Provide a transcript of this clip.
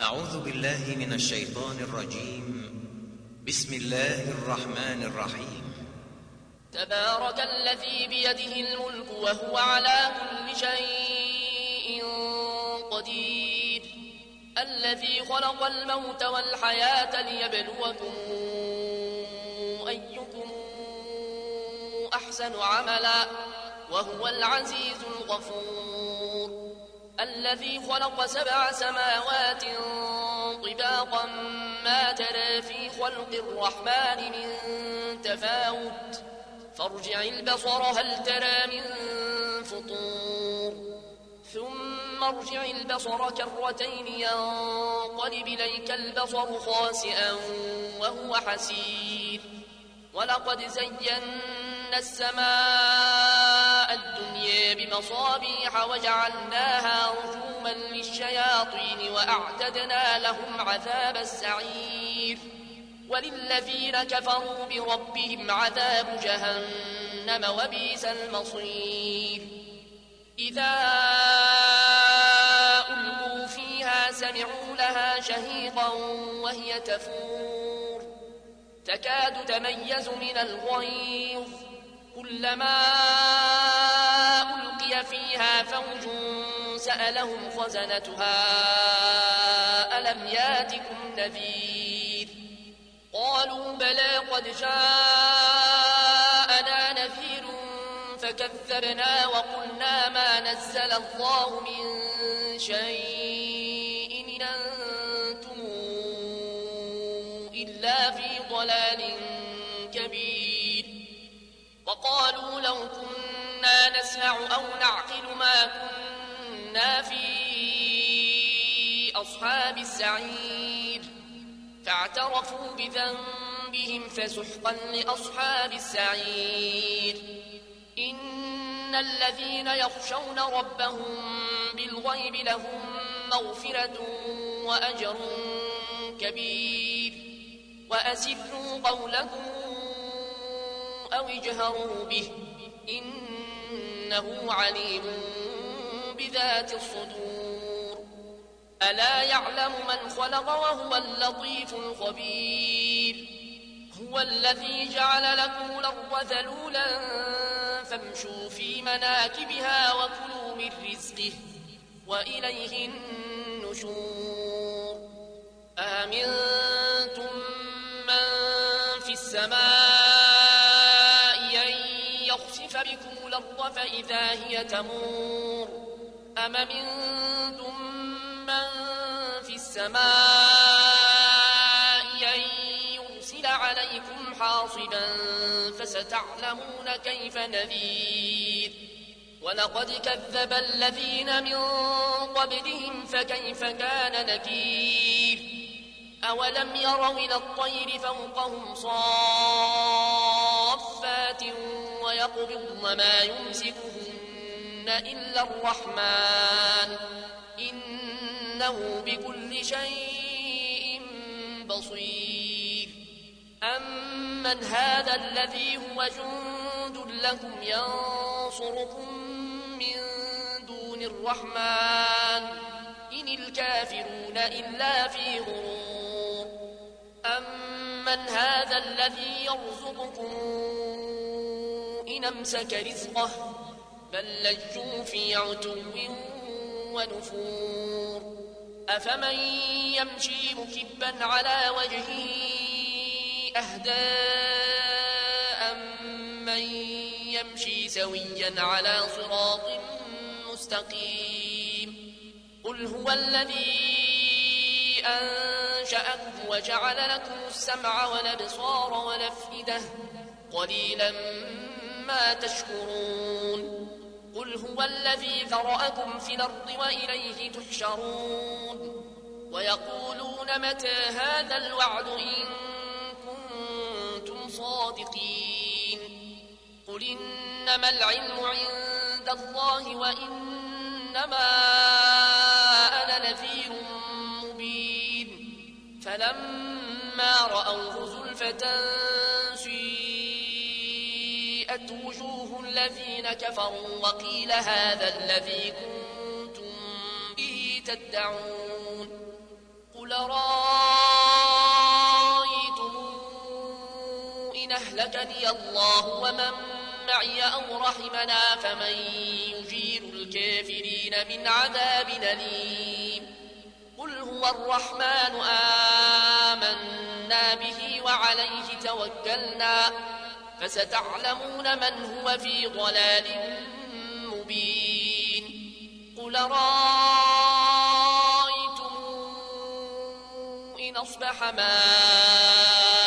أعوذ بالله من الشيطان الرجيم. بسم الله الرحمن الرحيم. تبارك الذي بيده الملك وهو على كل شيء قدير، الذي خلق الموت والحياة ليبلوكم أيكم أحسن عملا وهو العزيز الغفور، الذي خلق 7 سماوات طباقا ما ترى في خلق الرحمن من تفاوت فارجع البصر هل ترى من فطور ثم ارجع البصر كرتين ينقلب إليك البصر خاسئا وهو حسير، ولقد زينا السماء الدنيا بمصابيح وجعلناها رجوما للشياطين وأعتدنا لهم عذاب السعير، وللذين كفروا بربهم عذاب جهنم وبئس المصير. إذا ألقوا فيها سمعوا لها شهيقا وهي تفور تكاد تميز من الغيظ، كلما ألقي فيها فوج سألهم خزنتها ألم ياتكم نذير، قالوا بلى قد جاءنا نذير فكذبنا وقلنا ما نزل الله من شيء إن أنتم إلا في ضلال كبير، وقالوا لو كنا نسمع أو نعقل ما كنا في أصحاب السعير، فاعترفوا بذنبهم فسحقا لأصحاب السعير. إن الذين يخشون ربهم بالغيب لهم مغفرة وأجر كبير، وأسروا قولكم أو اجهروا به إنه عليم بذات الصدور. ألا يعلم من خلق وهو اللطيف الخبير، هو الذي جعل لكم الأرض ذلولا فامشوا في مناكبها وكلوا من رزقه وإليه النشور. آمنتم من في السماء أن يخسف بكم الأرض فإذا هي تمور، أم منتم من في السماء أن يرسل عليكم حاصبا فستعلمون كيف نذير. ولقد كذب الذين من قبلهم فكيف كان نكير. أولم يروا إلى الطير فوقهم صافات ويقبضن ما يمسكهن إلا الرحمن إنه بكل شيء بصير. أمن هذا الذي هو جند لكم ينصركم من دون الرحمن إن الكافرون إلا في غرور. أمن هذا الذي يرزقكم إن أمسك رزقه بل لجوا في عتو ونفور. أفمن يمشي مكبا على وجهه أهدى أمن يمشي سويا على صراط مستقيم. قل هو الذي أنشأكم وجعل لكم السمع والأبصار والأفئدة قليلا ما تشكرون. قل هو الذي ذرأكم في الأرض وإليه تحشرون. ويقولون متى هذا الوعد إن كنتم صادقين. قل إنما العلم عند الله وإنما أنا نذير مبين. فلما رأوه زلفة سيئت وجوه الذين كفروا وقيل هذا الذي كنتم به تدعون. أهلكني الله ومن معي أو رحمنا فمن يجير الكافرين من عذاب أليم قل هو الرحمن آمنا به وعليه توكلنا فستعلمون من هو في ضلال مبين قل رأيتم إن أصبح ماؤكم